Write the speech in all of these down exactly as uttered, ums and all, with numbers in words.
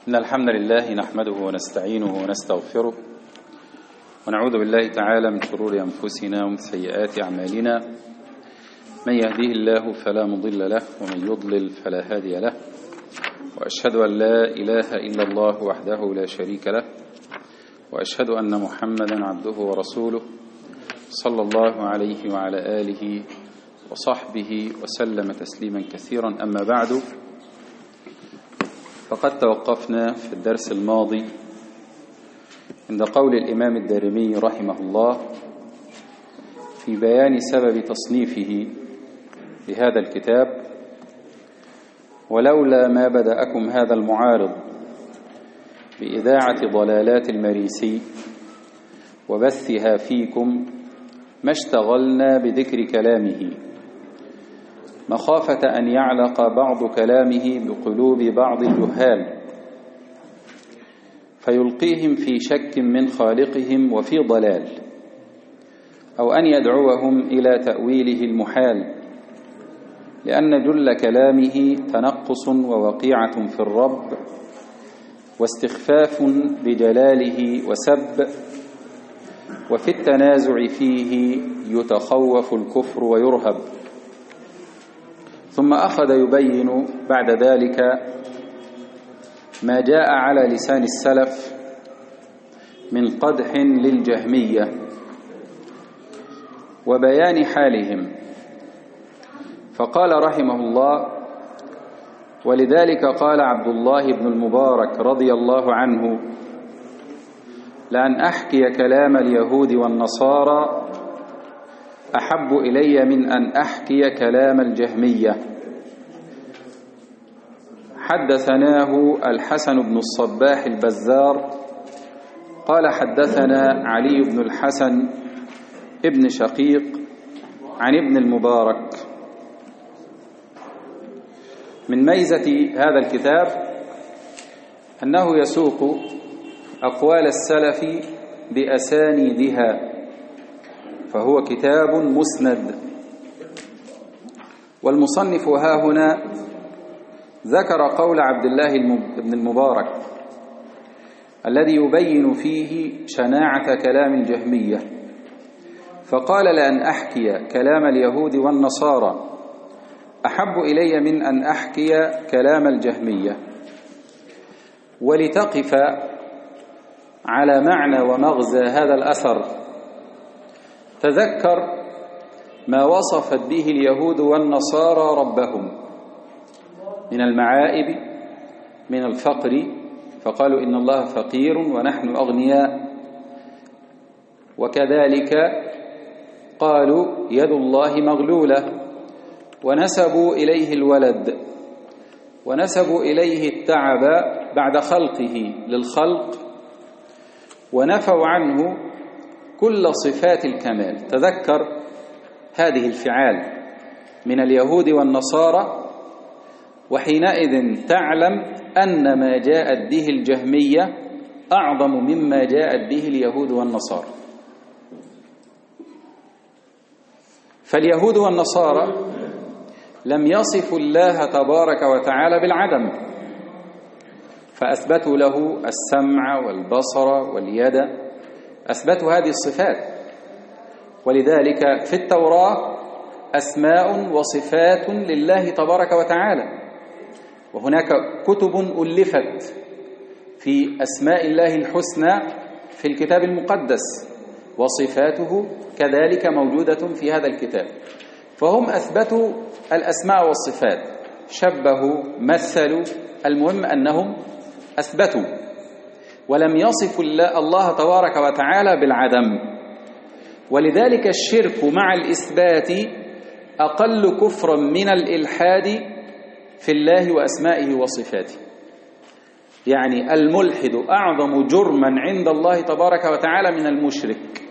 إن الحمد لله نحمده ونستعينه ونستغفره ونعوذ بالله تعالى من شرور أنفسنا ومن سيئات أعمالنا. من يهديه الله فلا مضل له ومن يضلل فلا هادي له، وأشهد أن لا إله إلا الله وحده لا شريك له، وأشهد أن محمدا عبده ورسوله صلى الله عليه وعلى آله وصحبه وسلم تسليما كثيرا. أما بعد، فقد توقفنا في الدرس الماضي عند قول الإمام الدارمي رحمه الله في بيان سبب تصنيفه لهذا الكتاب: ولولا ما بدأكم هذا المعارض بإذاعة ضلالات المريسي وبثها فيكم ما اشتغلنا بذكر كلامه، مخافة أن يعلق بعض كلامه بقلوب بعض الجهال فيلقيهم في شك من خالقهم وفي ضلال، أو أن يدعوهم إلى تأويله المحال، لأن جل كلامه تنقص ووقيعة في الرب واستخفاف بجلاله وسب، وفي التنازع فيه يتخوف الكفر ويرهب. ثم أخذ يبين بعد ذلك ما جاء على لسان السلف من قدح للجهمية وبيان حالهم، فقال رحمه الله: ولذلك قال عبد الله بن المبارك رضي الله عنه: لأن أحكي كلام اليهود والنصارى أحب إلي من أن أحكي كلام الجهمية. حدثناه الحسن بن الصباح البزار قال: حدثنا علي بن الحسن ابن شقيق عن ابن المبارك. من ميزة هذا الكتاب أنه يسوق أقوال السلف بأسانيدها، فهو كتاب مسند. والمصنف ها هنا ذكر قول عبد الله بن المبارك الذي يبين فيه شناعة كلام الجهمية، فقال: لأن أحكي كلام اليهود والنصارى أحب إلي من أن أحكي كلام الجهمية. ولتقف على معنى ومغزى هذا الأثر تذكر ما وصفت به اليهود والنصارى ربهم من المعائب، من الفقر، فقالوا إن الله فقير ونحن أغنياء، وكذلك قالوا يد الله مغلولة، ونسبوا إليه الولد، ونسبوا إليه التعب بعد خلقه للخلق، ونفوا عنه كل صفات الكمال. تذكر هذه الفعال من اليهود والنصارى، وحينئذ تعلم أن ما جاءت به الجهمية أعظم مما جاءت به اليهود والنصارى. فاليهود والنصارى لم يصفوا الله تبارك وتعالى بالعدم، فأثبتوا له السمع والبصر واليد، أثبتوا هذه الصفات. ولذلك في التوراة أسماء وصفات لله تبارك وتعالى، وهناك كتب ألفت في أسماء الله الحسنى في الكتاب المقدس، وصفاته كذلك موجودة في هذا الكتاب. فهم أثبتوا الأسماء والصفات، شبهوا، مثلوا، المهم أنهم أثبتوا، ولم يصفوا الله تبارك وتعالى بالعدم. ولذلك الشرك مع الإثبات أقل كفرا من الإلحاد في الله وأسمائه وصفاته. يعني الملحد أعظم جرما عند الله تبارك وتعالى من المشرك،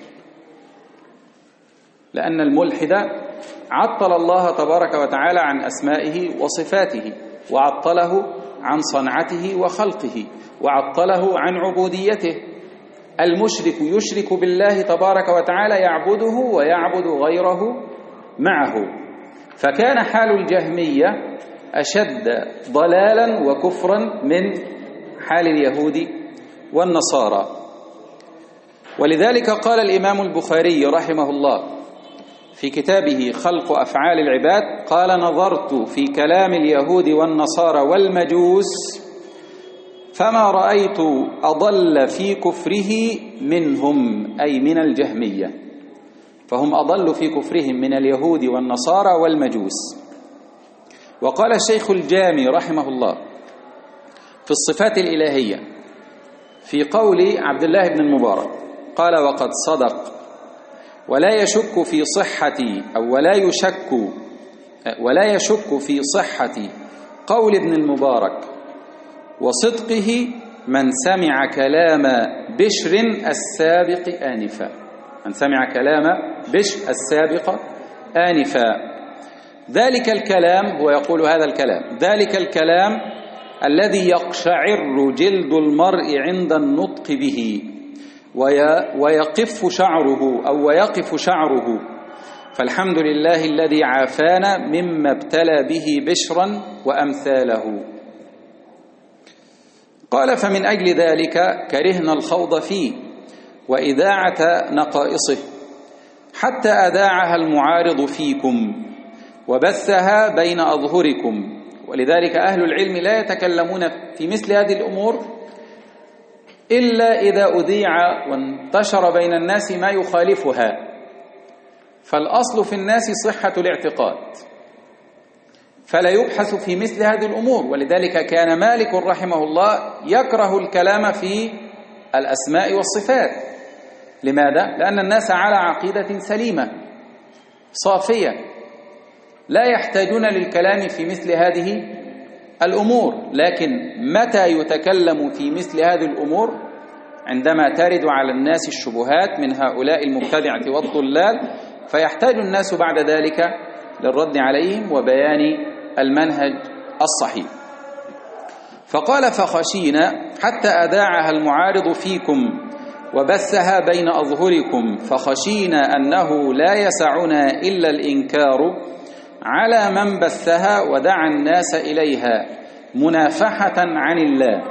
لأن الملحد عطل الله تبارك وتعالى عن أسمائه وصفاته، وعطله عن صنعته وخلقه، وعطله عن عبوديته. المشرك يشرك بالله تبارك وتعالى، يعبده ويعبد غيره معه. فكان حال الجهمية أشد ضلالا وكفرا من حال اليهود والنصارى. ولذلك قال الإمام البخاري رحمه الله في كتابه خلق أفعال العباد، قال: نظرت في كلام اليهود والنصارى والمجوس فما رأيت أضل في كفره منهم، أي من الجهمية، فهم أضل في كفرهم من اليهود والنصارى والمجوس. وقال الشيخ الجامي رحمه الله في الصفات الإلهية في قول عبد الله بن المبارك، قال: وقد صدق ولا يشك في صحة أو ولا يشك ولا يشك في صحة قول ابن المبارك وصدقه من سمع كلام بشر السابق آنفا، من سمع كلام بشر السابق آنفا. ذلك الكلام، هو يقول هذا الكلام، ذلك الكلام الذي يقشعر جلد المرء عند النطق به ويقف شعره أو ويقف شعره، فالحمد لله الذي عافانا مما ابتلى به بشرا وأمثاله. قال: فمن أجل ذلك كرهنا الخوض فيه وإذاعة نقائصه حتى أذاعها المعارض فيكم وبثها بين أظهركم. ولذلك أهل العلم لا يتكلمون في مثل هذه الأمور إلا إذا أذيع وانتشر بين الناس ما يخالفها، فالأصل في الناس صحة الاعتقاد، فلا يبحث في مثل هذه الأمور. ولذلك كان مالك رحمه الله يكره الكلام في الأسماء والصفات. لماذا؟ لأن الناس على عقيدة سليمة صافية، لا يحتاجون للكلام في مثل هذه الأمور. لكن متى يتكلم في مثل هذه الأمور؟ عندما ترد على الناس الشبهات من هؤلاء المبتدعة والضلال، فيحتاج الناس بعد ذلك للرد عليهم وبيان المنهج الصحيح. فقال: فخشينا حتى أذاعها المعارض فيكم وبثها بين أظهركم، فخشينا أنه لا يسعنا إلا الإنكار على من بثها ودعا الناس إليها منافحة عن الله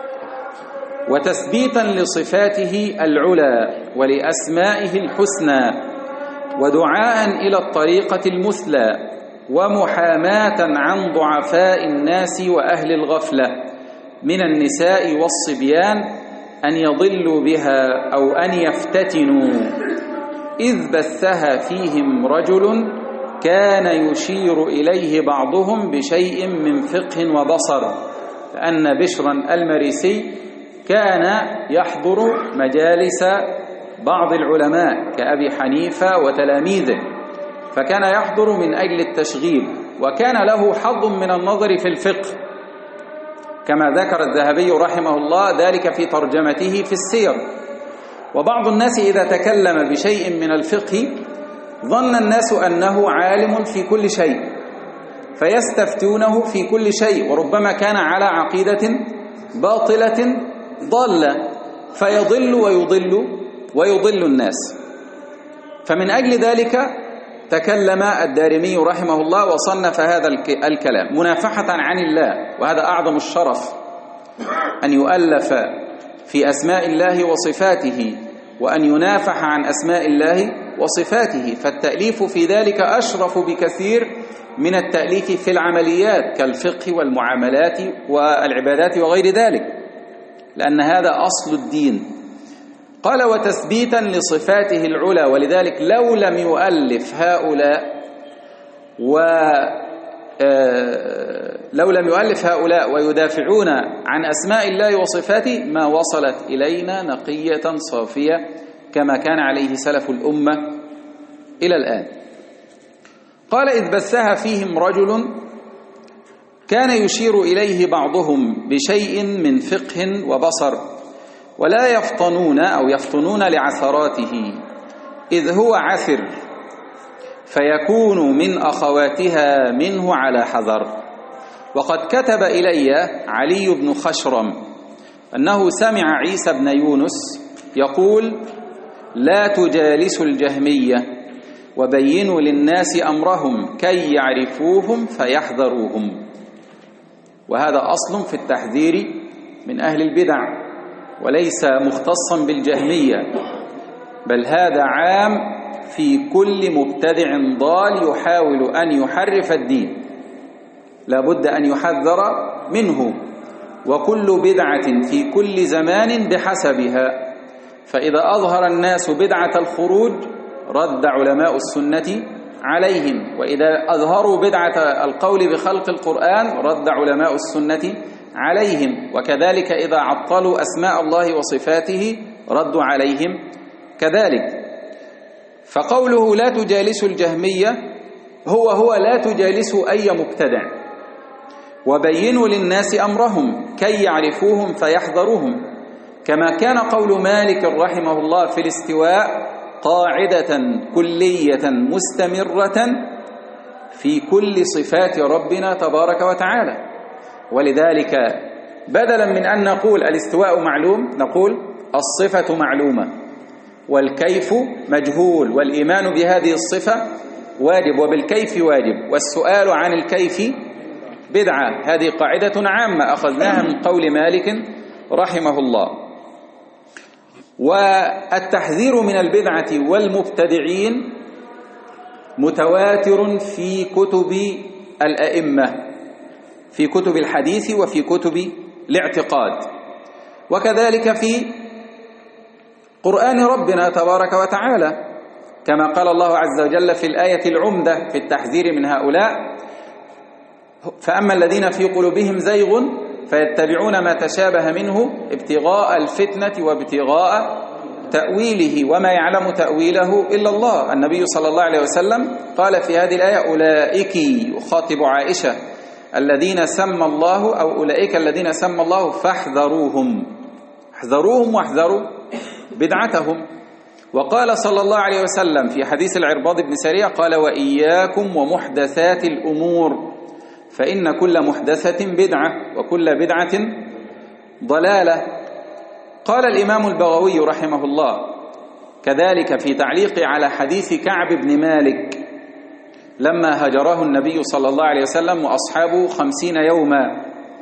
وتثبيتا لصفاته العلى ولأسمائه الحسنى ودعاء إلى الطريقة المثلى ومحاماة عن ضعفاء الناس وأهل الغفلة من النساء والصبيان أن يضلوا بها أو أن يفتتنوا، إذ بثها فيهم رجل كان يشير إليه بعضهم بشيء من فقه وبصر، فأن بشرا المريسي كان يحضر مجالس بعض العلماء كأبي حنيفة وتلاميذه، فكان يحضر من أجل التشغيل، وكان له حظ من النظر في الفقه كما ذكر الذهبي رحمه الله ذلك في ترجمته في السير. وبعض الناس إذا تكلم بشيء من الفقه ظن الناس أنه عالم في كل شيء فيستفتونه في كل شيء، وربما كان على عقيدة باطلة ضالة فيضل ويضل ويضل الناس. فمن أجل ذلك تكلم الدارمي رحمه الله وصنف هذا الكلام منافحة عن الله، وهذا أعظم الشرف أن يؤلف في أسماء الله وصفاته وأن ينافح عن أسماء الله وصفاته، فالتأليف في ذلك أشرف بكثير من التأليف في العمليات كالفقه والمعاملات والعبادات وغير ذلك، لأن هذا أصل الدين. قال: وتثبيتا لصفاته العلى. ولذلك لو لم يؤلف هؤلاء و لو لم يؤلف هؤلاء ويدافعون عن أسماء الله وصفاته ما وصلت إلينا نقية صافية كما كان عليه سلف الأمة إلى الآن. قال: إذ بثها فيهم رجل كان يشير إليه بعضهم بشيء من فقه وبصر ولا يفطنون أو يفطنون لعثراته، إذ هو عثر فيكون من أخواتها منه على حذر. وقد كتب إلي علي بن خشرم أنه سمع عيسى بن يونس يقول: لا تجالسوا الجهمية وبينوا للناس أمرهم كي يعرفوهم فيحذروهم. وهذا أصل في التحذير من أهل البدع، وليس مختصا بالجهمية، بل هذا عام في كل مبتدع ضال يحاول أن يحرف الدين، لا بد أن يحذر منه. وكل بدعة في كل زمان بحسبها، فإذا أظهر الناس بدعة الخروج رد علماء السنة عليهم، وإذا أظهروا بدعة القول بخلق القرآن رد علماء السنة عليهم، وكذلك إذا عطلوا أسماء الله وصفاته ردوا عليهم كذلك. فقوله لا تجالسوا الجهمية هو هو لا تجالسوا أي مبتدع، وبينوا للناس أمرهم كي يعرفوهم فيحذروهم، كما كان قول مالك رحمه الله في الاستواء قاعدة كلية مستمرة في كل صفات ربنا تبارك وتعالى. ولذلك بدلا من أن نقول الاستواء معلوم نقول الصفة معلومة والكيف مجهول، والإيمان بهذه الصفة واجب وبالكيف واجب، والسؤال عن الكيف بدعة. هذه قاعدة عامة أخذناها من قول مالك رحمه الله. والتحذير من البدعة والمبتدعين متواتر في كتب الأئمة، في كتب الحديث وفي كتب الاعتقاد، وكذلك في قرآن ربنا تبارك وتعالى، كما قال الله عز وجل في الآية العمدة في التحذير من هؤلاء: فأما الذين في قلوبهم زيغ فيتبعون ما تشابه منه ابتغاء الفتنة وابتغاء تأويله وما يعلم تأويله إلا الله. النبي صلى الله عليه وسلم قال في هذه الآية: أولئك، يخاطب عائشة، الذين سمى الله أو أولئك الذين سمى الله فاحذروهم، احذروهم واحذروا بدعتهم. وقال صلى الله عليه وسلم في حديث العرباض بن سارية قال: وإياكم ومحدثات الأمور فإن كل محدثة بدعة وكل بدعة ضلالة. قال الإمام البغوي رحمه الله كذلك في تعليق على حديث كعب بن مالك لما هجره النبي صلى الله عليه وسلم وأصحابه خمسين يوما،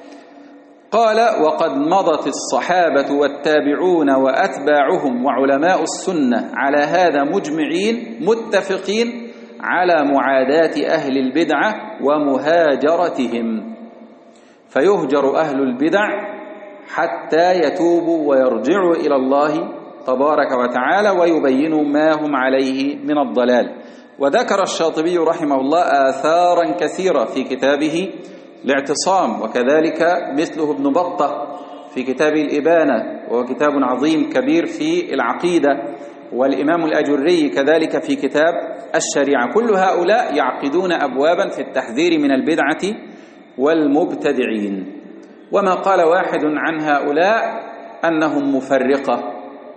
قال: وقد مضت الصحابة والتابعون وأتباعهم وعلماء السنة على هذا مجمعين متفقين على معاداة أهل البدعة ومهاجرتهم، فيهجر أهل البدع حتى يتوبوا ويرجعوا إلى الله تبارك وتعالى ويبينوا ما هم عليه من الضلال. وذكر الشاطبي رحمه الله آثارا كثيرة في كتابه الاعتصام، وكذلك مثله ابن بطة في كتاب الإبانة، وهو كتاب عظيم كبير في العقيدة، والإمام الأجري كذلك في كتاب الشريعة. كل هؤلاء يعقدون أبوابا في التحذير من البدعة والمبتدعين. وما قال واحد عن هؤلاء أنهم مفرقة،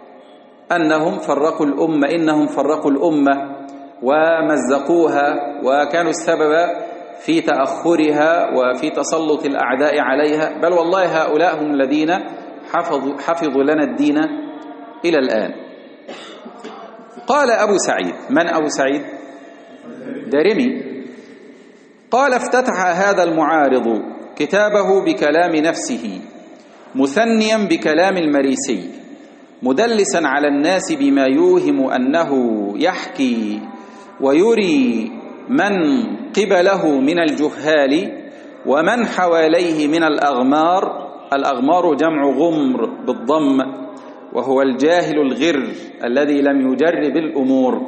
أنهم فرقوا الأمة، إنهم فرقوا الأمة ومزقوها وكانوا السبب في تأخرها وفي تسلط الأعداء عليها، بل والله هؤلاء هم الذين حفظوا, حفظوا لنا الدين إلى الآن. قال أبو سعيد، من أبو سعيد؟ دارمي. قال: افتتح هذا المعارض كتابه بكلام نفسه مثنيا بكلام المريسي، مدلسا على الناس بما يوهم أنه يحكي ويري من قبله من الجهال ومن حواليه من الأغمار. الأغمار جمع غمر بالضم، وهو الجاهل الغر الذي لم يجرب الأمور،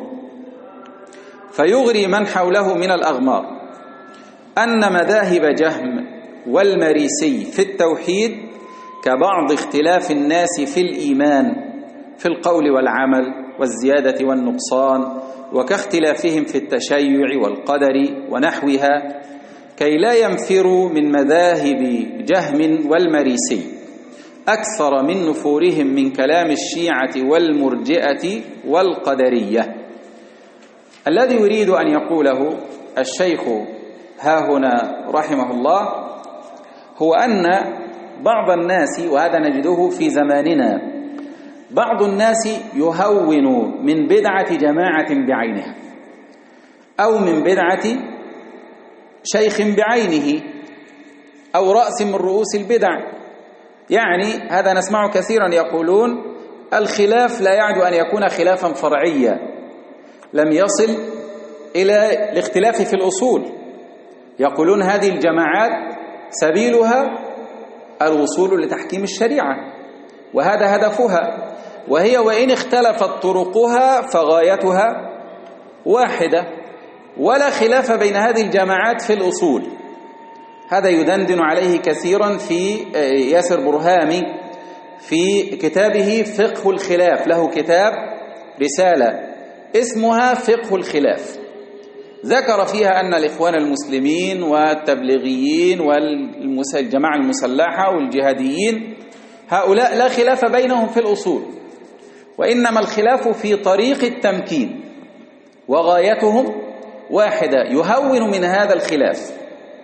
فيغري من حوله من الأغمار أن مذاهب جهم والمريسي في التوحيد كبعض اختلاف الناس في الإيمان في القول والعمل والزيادة والنقصان، وكاختلافهم في التشيع والقدر ونحوها، كي لا ينفروا من مذاهب جهم والمريسي أكثر من نفورهم من كلام الشيعة والمرجئة والقدرية. الذي يريد أن يقوله الشيخ ها هنا رحمه الله هو أن بعض الناس، وهذا نجده في زماننا، بعض الناس يهون من بدعة جماعة بعينها أو من بدعة شيخ بعينه أو رأس من رؤوس البدع، يعني هذا نسمع كثيرا يقولون الخلاف لا يعد أن يكون خلافا فرعيا لم يصل إلى الاختلاف في الأصول. يقولون هذه الجماعات سبيلها الوصول لتحكيم الشريعة، وهذا هدفها، وهي وإن اختلفت طرقها فغايتها واحدة، ولا خلاف بين هذه الجماعات في الأصول. هذا يدندن عليه كثيرا في ياسر برهامي في كتابه فقه الخلاف، له كتاب رسالة اسمها فقه الخلاف، ذكر فيها أن الإخوان المسلمين والتبليغيين والجماعة المسلحة والجهاديين هؤلاء لا خلاف بينهم في الأصول، وإنما الخلاف في طريق التمكين، وغايتهم واحدة يهون من هذا الخلاف.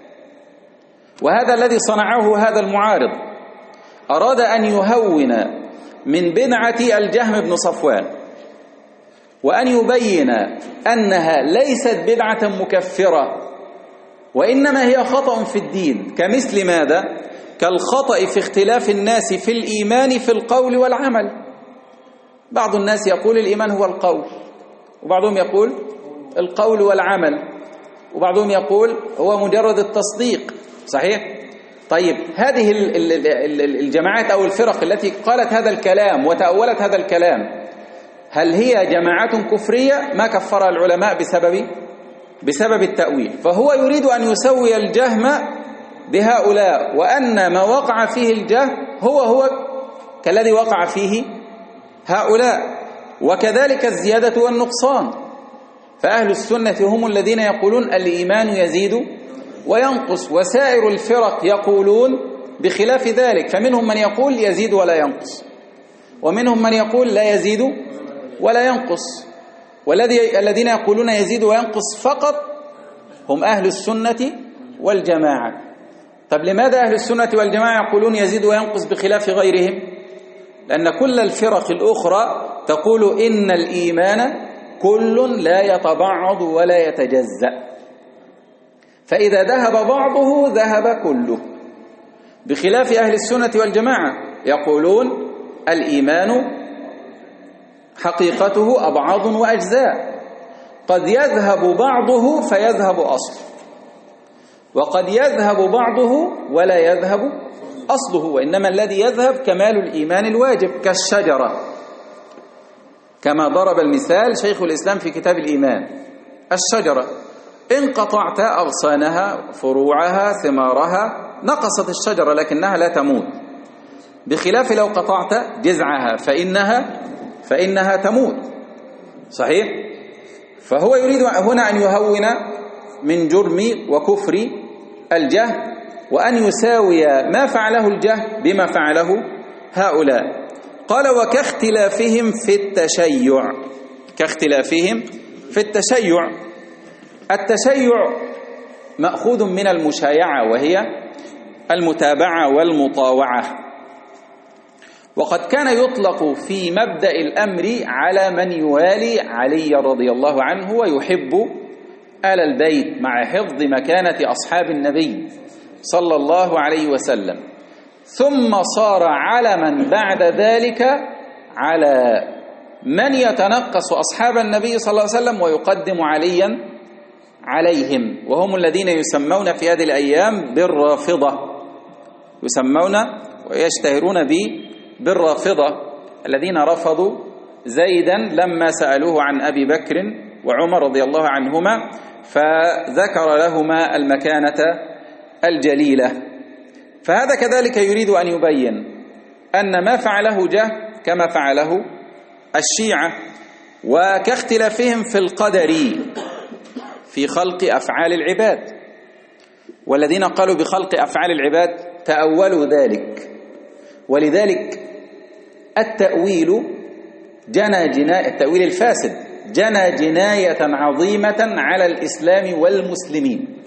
وهذا الذي صنعه هذا المعارض، أراد أن يهون من بدعة الجهم بن صفوان، وأن يبين أنها ليست بدعة مكفرة، وإنما هي خطأ في الدين، كمثل ماذا؟ كالخطأ في اختلاف الناس في الإيمان في القول والعمل. بعض الناس يقول الإيمان هو القول، وبعضهم يقول القول والعمل، وبعضهم يقول هو مجرد التصديق. صحيح؟ طيب هذه الجماعات أو الفرق التي قالت هذا الكلام وتأولت هذا الكلام، هل هي جماعات كفرية؟ ما كفرها العلماء بسبب بسبب التأويل. فهو يريد أن يسوي الجهم بهؤلاء، وأن ما وقع فيه الجهم هو هو كالذي وقع فيه هؤلاء، وكذلك الزيادة والنقصان. فأهل السنة هم الذين يقولون الإيمان يزيد وينقص، وسائر الفرق يقولون بخلاف ذلك، فمنهم من يقول يزيد ولا ينقص، ومنهم من يقول لا يزيد ولا ينقص. والذي الذين يقولون يزيد وينقص فقط هم أهل السنة والجماعة. طب لماذا أهل السنة والجماعة يقولون يزيد وينقص بخلاف غيرهم؟ لأن كل الفرق الأخرى تقول إن الإيمان كل لا يتبعض ولا يتجزأ، فإذا ذهب بعضه ذهب كله، بخلاف أهل السنة والجماعة يقولون الإيمان حقيقته أبعاض وأجزاء، قد يذهب بعضه فيذهب أصله، وقد يذهب بعضه ولا يذهب أصله، وإنما الذي يذهب كمال الإيمان الواجب كالشجرة، كما ضرب المثال شيخ الإسلام في كتاب الإيمان. الشجرة إن قطعت أغصانها فروعها ثمارها نقصت الشجرة لكنها لا تموت، بخلاف لو قطعت جذعها فإنها فإنها تموت. صحيح؟ فهو يريد هنا أن يهون من جرم وكفر الجهم، وأن يساوي ما فعله الجهم بما فعله هؤلاء. قال وكاختلافهم في التشيع، كاختلافهم في التشيع. التشيع مأخوذ من المشايعة، وهي المتابعة والمطاوعة، وقد كان يطلق في مبدأ الأمر على من يوالي علي رضي الله عنه ويحب آل البيت مع حفظ مكانة أصحاب النبي صلى الله عليه وسلم، ثم صار علما بعد ذلك على من يتنقص أصحاب النبي صلى الله عليه وسلم ويقدم عليا عليهم، وهم الذين يسمون في هذه الأيام بالرافضة، يسمون ويشتهرون به بالرافضة، الذين رفضوا زيدا لما سألوه عن أبي بكر وعمر رضي الله عنهما، فذكر لهما المكانة الجليلة. فهذا كذلك يريد أن يبين أن ما فعله جهم كما فعله الشيعة. وكاختلافهم في القدر في خلق أفعال العباد، والذين قالوا بخلق أفعال العباد تأولوا ذلك، ولذلك التأويل جنى جناية، التأويل الفاسد جنى جناية عظيمة على الإسلام والمسلمين.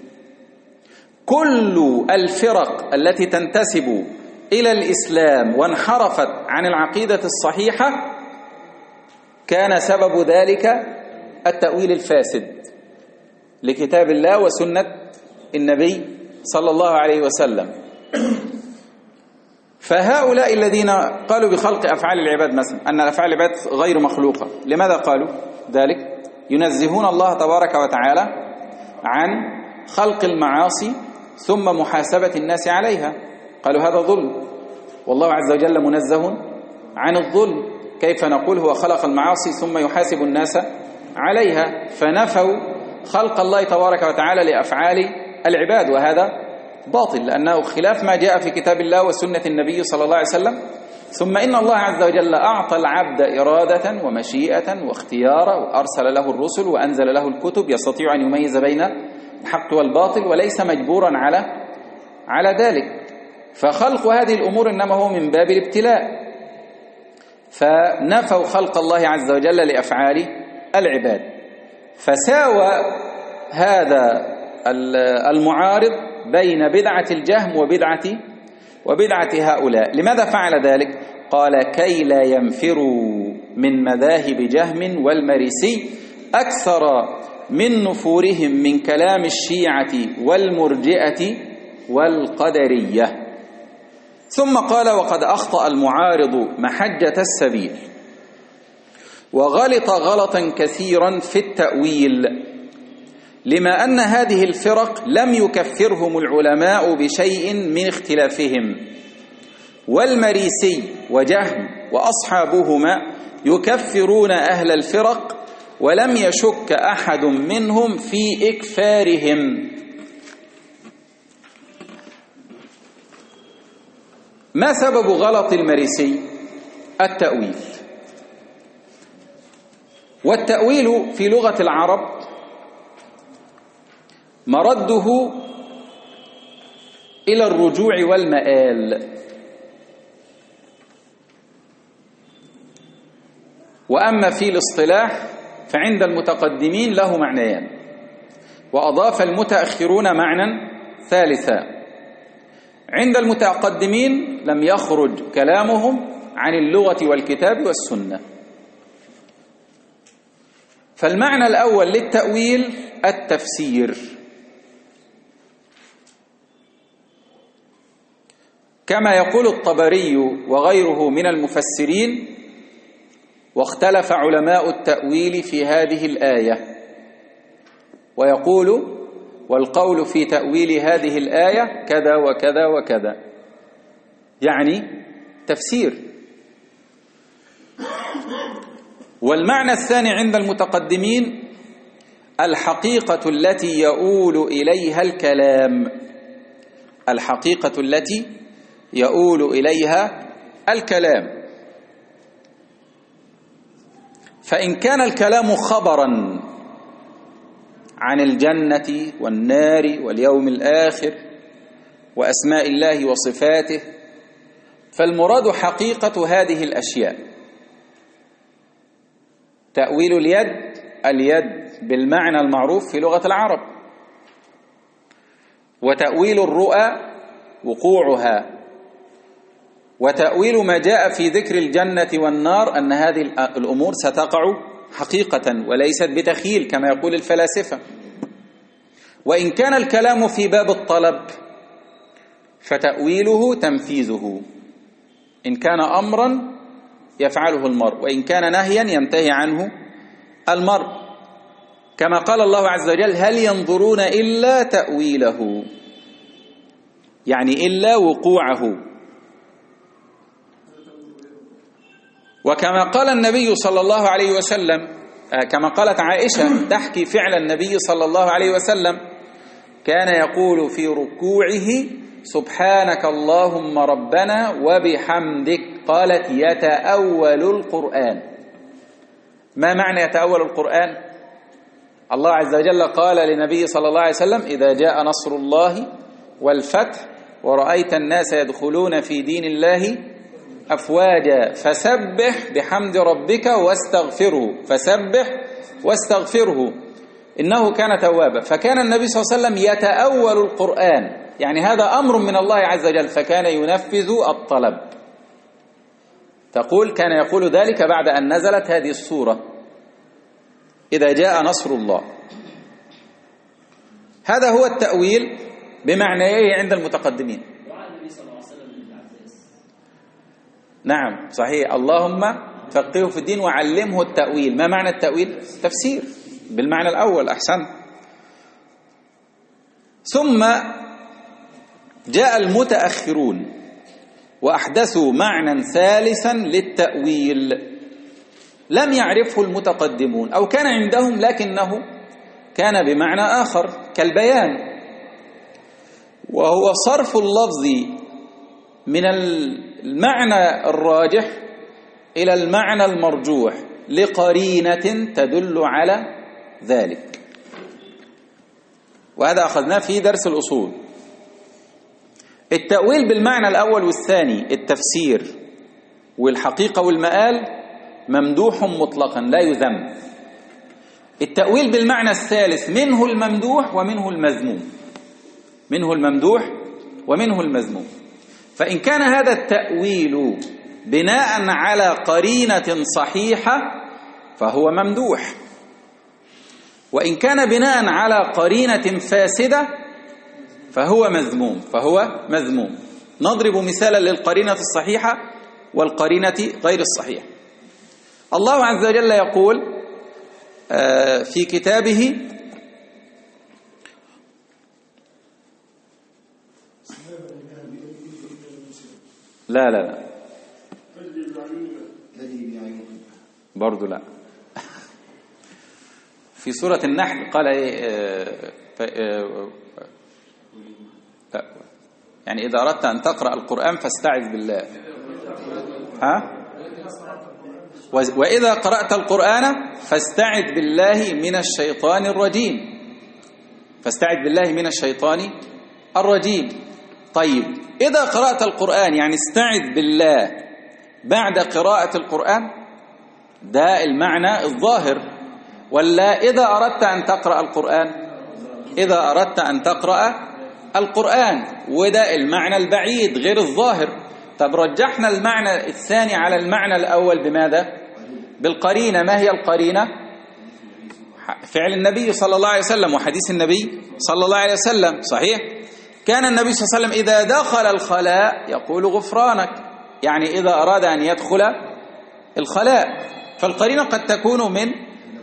كل الفرق التي تنتسب إلى الإسلام وانحرفت عن العقيدة الصحيحة كان سبب ذلك التأويل الفاسد لكتاب الله وسنة النبي صلى الله عليه وسلم. فهؤلاء الذين قالوا بخلق أفعال العباد مثلا أن أفعال العباد غير مخلوقة، لماذا قالوا ذلك؟ ينزهون الله تبارك وتعالى عن خلق المعاصي ثم محاسبة الناس عليها، قالوا هذا ظلم، والله عز وجل منزه عن الظلم، كيف نقول هو خلق المعاصي ثم يحاسب الناس عليها؟ فنفوا خلق الله تبارك وتعالى لأفعال العباد، وهذا باطل لأنه خلاف ما جاء في كتاب الله وسنة النبي صلى الله عليه وسلم. ثم إن الله عز وجل أعطى العبد إرادة ومشيئة واختيارا، وأرسل له الرسل وأنزل له الكتب، يستطيع أن يميز بين الحق والباطل وليس مجبورا على على ذلك. فخلق هذه الأمور إنما هو من باب الابتلاء، فنفوا خلق الله عز وجل لأفعال العباد. فساوى هذا المعارض بين بدعة الجهم وبدعة وبدعة هؤلاء. لماذا فعل ذلك؟ قال كي لا ينفروا من مذاهب جهم والمريسي أكثر من نفورهم من كلام الشيعة والمرجئة والقدرية. ثم قال وقد أخطأ المعارض محجة السبيل وغلط غلطا كثيرا في التأويل، لما أن هذه الفرق لم يكفرهم العلماء بشيء من اختلافهم، والمريسي وجهم وأصحابهما يكفرون أهل الفرق ولم يشك أحد منهم في إكفارهم. ما سبب غلط المريسي؟ التأويل. والتأويل في لغة العرب مرده إلى الرجوع والمآل، وأما في الاصطلاح فعند المتقدمين له معنيان، وأضاف المتأخرون معنى ثالثا. عند المتقدمين لم يخرج كلامهم عن اللغة والكتاب والسنة. فالمعنى الأول للتأويل التفسير، كما يقول الطبري وغيره من المفسرين: واختلف علماء التأويل في هذه الآية، ويقول والقول في تأويل هذه الآية كذا وكذا وكذا، يعني تفسير. والمعنى الثاني عند المتقدمين الحقيقة التي يؤول إليها الكلام، الحقيقة التي يؤول إليها الكلام. فإن كان الكلام خبرا عن الجنة والنار واليوم الآخر وأسماء الله وصفاته، فالمراد حقيقة هذه الأشياء. تأويل اليد، اليد بالمعنى المعروف في لغة العرب، وتأويل الرؤى وقوعها، وتأويل ما جاء في ذكر الجنة والنار أن هذه الأمور ستقع حقيقة وليست بتخيل كما يقول الفلاسفة. وإن كان الكلام في باب الطلب فتأويله تنفيذه، إن كان أمرا يفعله المرء، وإن كان نهيا ينتهي عنه المرء، كما قال الله عز وجل: هل ينظرون إلا تأويله، يعني إلا وقوعه. وكما قال النبي صلى الله عليه وسلم، كما قالت عائشة تحكي فعل النبي صلى الله عليه وسلم: كان يقول في ركوعه: سبحانك اللهم ربنا وبحمدك. قالت: يتأول القرآن. ما معنى يتأول القرآن؟ الله عز وجل قال للنبي صلى الله عليه وسلم: إذا جاء نصر الله والفتح ورأيت الناس يدخلون في دين الله أفواجا فسبح بحمد ربك واستغفره، فسبح واستغفره إنه كان توابا. فكان النبي صلى الله عليه وسلم يتأول القرآن، يعني هذا أمر من الله عز وجل، فكان ينفذ الطلب. تقول كان يقول ذلك بعد أن نزلت هذه السورة: إذا جاء نصر الله. هذا هو التأويل بمعنى إيه عند المتقدمين. نعم صحيح، اللهم فقهه في الدين وعلمه التأويل. ما معنى التأويل؟ تفسير بالمعنى الأول. أحسن. ثم جاء المتأخرون وأحدثوا معنى ثالثا للتأويل لم يعرفه المتقدمون، أو كان عندهم لكنه كان بمعنى آخر كالبيان، وهو صرف اللفظ من المعنى الراجح إلى المعنى المرجوح لقرينة تدل على ذلك. وهذا أخذناه في درس الأصول. التأويل بالمعنى الأول والثاني التفسير والحقيقة والمآل ممدوح مطلقا لا يذم. التأويل بالمعنى الثالث منه الممدوح ومنه المذموم، منه الممدوح ومنه المذموم. فإن كان هذا التأويل بناء على قرينة صحيحة فهو ممدوح، وإن كان بناء على قرينة فاسدة فهو مذموم فهو مذموم. نضرب مثالا للقرينة الصحيحة والقرينة غير الصحيحة. الله عز وجل يقول في كتابه: لا لا لا برضو لا في سورة النحل قال ايه؟ لا يعني إذا أردت أن تقرأ القرآن فاستعذ بالله. ها؟ وإذا قرأت القرآن فاستعذ بالله من الشيطان الرجيم، فاستعذ بالله من الشيطان الرجيم. طيب إذا قرأت القرآن يعني استعذ بالله بعد قراءة القرآن، ده المعنى الظاهر. ولا إذا أردت أن تقرأ القرآن، إذا أردت أن تقرأ القرآن، وده المعنى البعيد غير الظاهر. طب رجحنا المعنى الثاني على المعنى الأول بماذا؟ بالقرينة. ما هي القرينة؟ فعل النبي صلى الله عليه وسلم وحديث النبي صلى الله عليه وسلم. صحيح؟ كان النبي صلى الله عليه وسلم إذا دخل الخلاء يقول غفرانك، يعني إذا أراد أن يدخل الخلاء. فالقرينة قد تكون من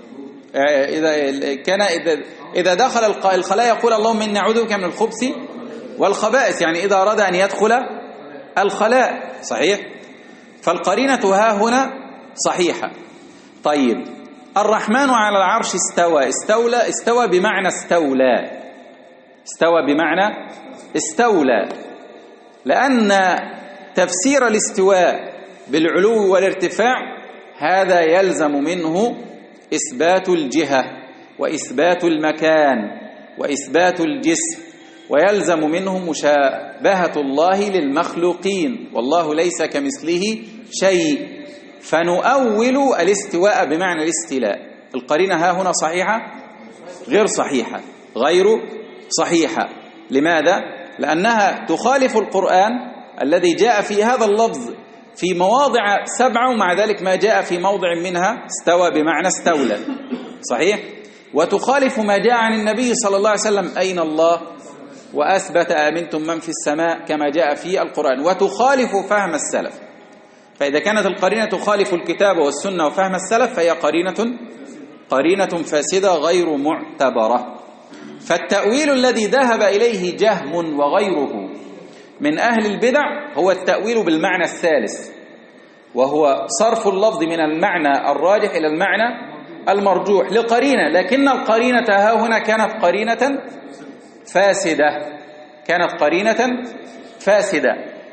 إذا كان إذا إذا دخل الخلاء يقول اللهم إني أعوذ بك من الخبث والخبائث، يعني إذا أراد أن يدخل الخلاء. صحيح؟ فالقرينة ها هنا صحيحة. طيب الرحمن على العرش استوى، استولى استوى بمعنى استولى، استوى بمعنى استولى، لأن تفسير الاستواء بالعلو والارتفاع هذا يلزم منه إثبات الجهة وإثبات المكان وإثبات الجسم، ويلزم منه مشابهة الله للمخلوقين، والله ليس كمثله شيء. فنؤول الاستواء بمعنى الاستيلاء. القرينة ها هنا صحيحة؟ غير صحيحة، غير صحيحة. لماذا؟ لأنها تخالف القرآن الذي جاء في هذا اللفظ في مواضع سبعة، ومع ذلك ما جاء في موضع منها استوى بمعنى استولى. صحيح؟ وتخالف ما جاء عن النبي صلى الله عليه وسلم أين الله، وأثبت آمنتم من في السماء كما جاء في القرآن، وتخالف فهم السلف. فإذا كانت القرينة تخالف الكتاب والسنة وفهم السلف فهي قرينة قرينة فاسدة غير معتبرة. فالتأويل الذي ذهب إليه جهم وغيره من أهل البدع هو التأويل بالمعنى الثالث، وهو صرف اللفظ من المعنى الراجح إلى المعنى المرجوح لقرينة، لكن القرينة ها هنا كانت قرينة فاسدة، كانت قرينة فاسدة.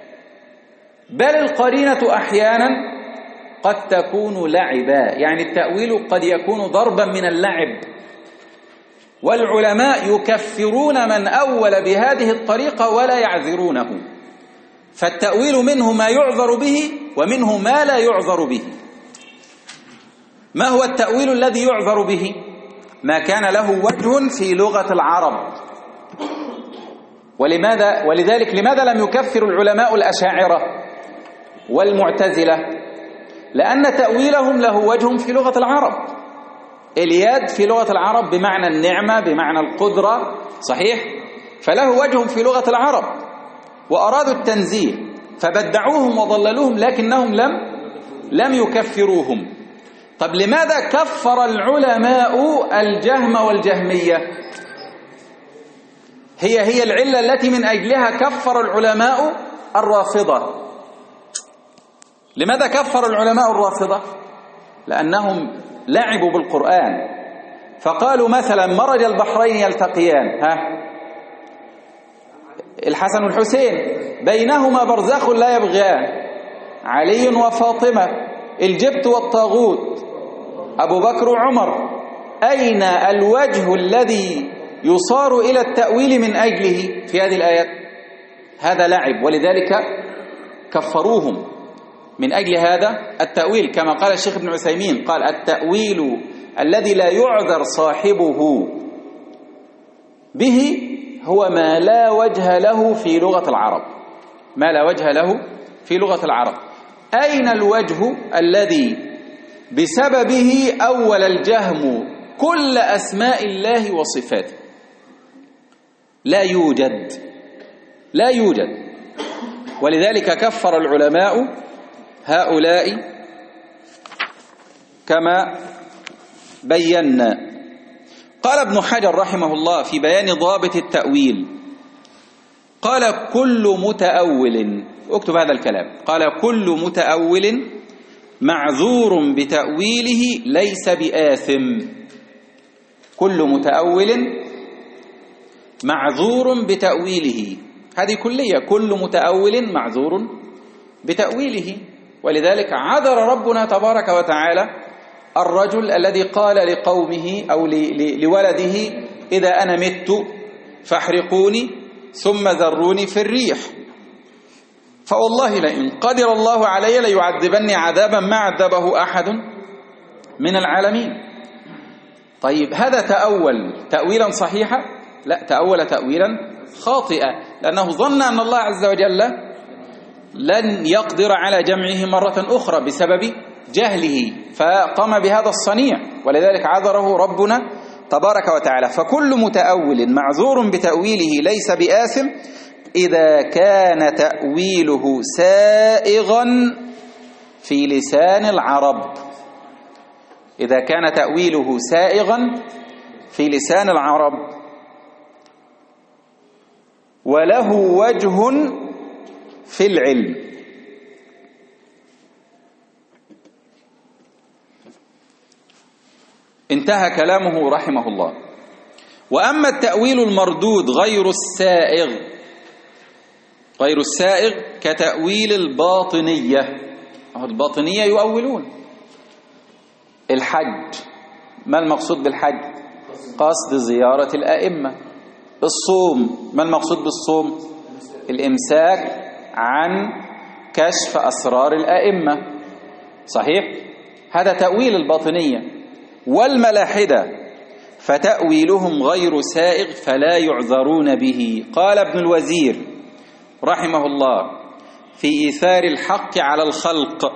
بل القرينة أحيانا قد تكون لعبا، يعني التأويل قد يكون ضربا من اللعب، والعلماء يكفرون من أول بهذه الطريقة ولا يعذرونه. فالتأويل منه ما يعذر به ومنه ما لا يعذر به. ما هو التأويل الذي يعذر به؟ ما كان له وجه في لغة العرب. ولماذا ولذلك لماذا لم يكفر العلماء الأشاعرة والمعتزلة؟ لأن تأويلهم له وجه في لغة العرب. اليد في لغة العرب بمعنى النعمة، بمعنى القدرة. صحيح؟ فله وجه في لغة العرب، وأرادوا التنزيه. فبدعوهم وضللوهم لكنهم لم لم يكفروهم. طب لماذا كفر العلماء الجهم والجهمية؟ هي هي العلة التي من أجلها كفر العلماء الرافضة. لماذا كفر العلماء الرافضة؟ لأنهم لعبوا بالقرآن، فقالوا مثلا مرج البحرين يلتقيان، ها الحسن والحسين بينهما برزخ لا يبغيان، علي وفاطمة، الجبت والطاغوت، أبو بكر وعمر، أين الوجه الذي يصار إلى التأويل من أجله في هذه الآيات؟ هذا لعب، ولذلك كفروهم من أجل هذا التأويل، كما قال الشيخ ابن عثيمين قال التأويل الذي لا يعذر صاحبه به هو ما لا وجه له في لغة العرب، ما لا وجه له في لغة العرب. أين الوجه الذي بسببه أول الجهم كل أسماء الله وصفاته؟ لا يوجد، لا يوجد. ولذلك كفر العلماء هؤلاء كما بينا. قال ابن حجر رحمه الله في بيان ضابط التأويل، قال كل متأول، اكتب هذا الكلام، قال كل متأول معذور بتأويله ليس بآثم. كل متأول معذور بتأويله، هذه كلية، كل متأول معذور بتأويله. ولذلك عذر ربنا تبارك وتعالى الرجل الذي قال لقومه أو لولده إذا أنا مت فاحرقوني ثم ذروني في الريح، فوالله لئن قدر الله علي ليعذبني عذابا ما عذبه أحد من العالمين. طيب هذا تأول تأويلا صحيحا؟ لا، تأول تأويلا خاطئا، لأنه ظن أن الله عز وجل لن يقدر على جمعه مرة أخرى بسبب جهله، فقام بهذا الصنيع، ولذلك عذره ربنا تبارك وتعالى. فكل متأول معذور بتأويله ليس بآثم إذا كان تأويله سائغا في لسان العرب، إذا كان تأويله سائغا في لسان العرب وله وجه في العلم. انتهى كلامه رحمه الله. وأما التأويل المردود غير السائغ، غير السائغ كتأويل الباطنية، الباطنية يؤولون الحج، ما المقصود بالحج؟ قصد زيارة الأئمة. الصوم، ما المقصود بالصوم؟ الإمساك عن كشف أسرار الأئمة، صحيح؟ هذا تأويل الباطنية. والملاحدة فتأويلهم غير سائغ فلا يعذرون به. قال ابن الوزير رحمه الله في إيثار الحق على الخلق،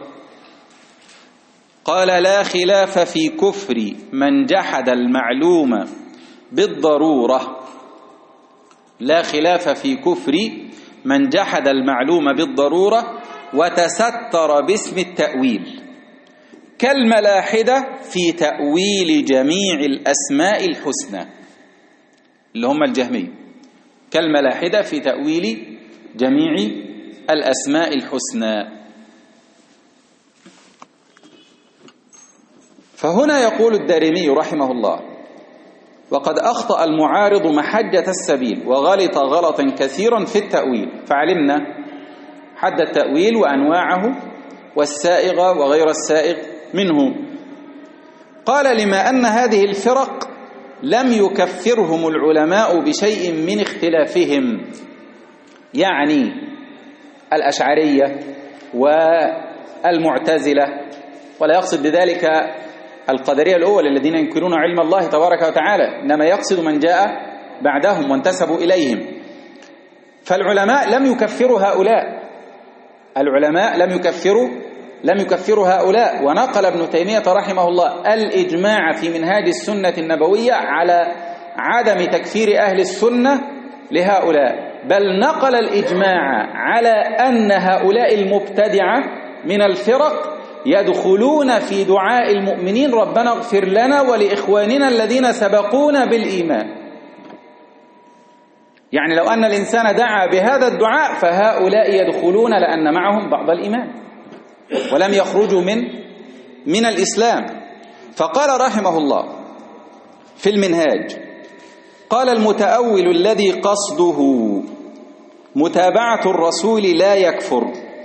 قال لا خلاف في كفر من جحد المعلوم بالضرورة، لا خلاف في كفر من جحد المعلوم بالضرورة وتستر باسم التأويل، كالملاحدة في تأويل جميع الأسماء الحسنى، اللي هم الجهمية، كالملاحدة في تأويل جميع الأسماء الحسنى. فهنا يقول الدارمي رحمه الله: وقد أخطأ المعارض محجة السبيل وغلط غلطا كثيرا في التأويل. فعلمنا حد التأويل وأنواعه والسائغ وغير السائغ منه. قال: لما أن هذه الفرق لم يكفرهم العلماء بشيء من اختلافهم، يعني الأشعرية والمعتزلة، ولا يقصد بذلك القدرية الأول الذين ينكرون علم الله تبارك وتعالى، إنما يقصد من جاء بعدهم وانتسبوا إليهم. فالعلماء لم يكفروا هؤلاء، العلماء لم يكفروا لم يكفروا هؤلاء. ونقل ابن تيمية رحمه الله الإجماع في منهاج السنة النبوية على عدم تكفير أهل السنة لهؤلاء. بل نقل الإجماع على أن هؤلاء المبتدعة من الفرق يدخلون في دعاء المؤمنين ربنا اغفر لنا ولإخواننا الذين سبقونا بالإيمان. يعني لو أن الإنسان دعا بهذا الدعاء فهؤلاء يدخلون لأن معهم بعض الإيمان ولم يخرجوا من من الإسلام. فقال رحمه الله في المنهاج: قال المتأول الذي قصده متابعة الرسول لا يكفر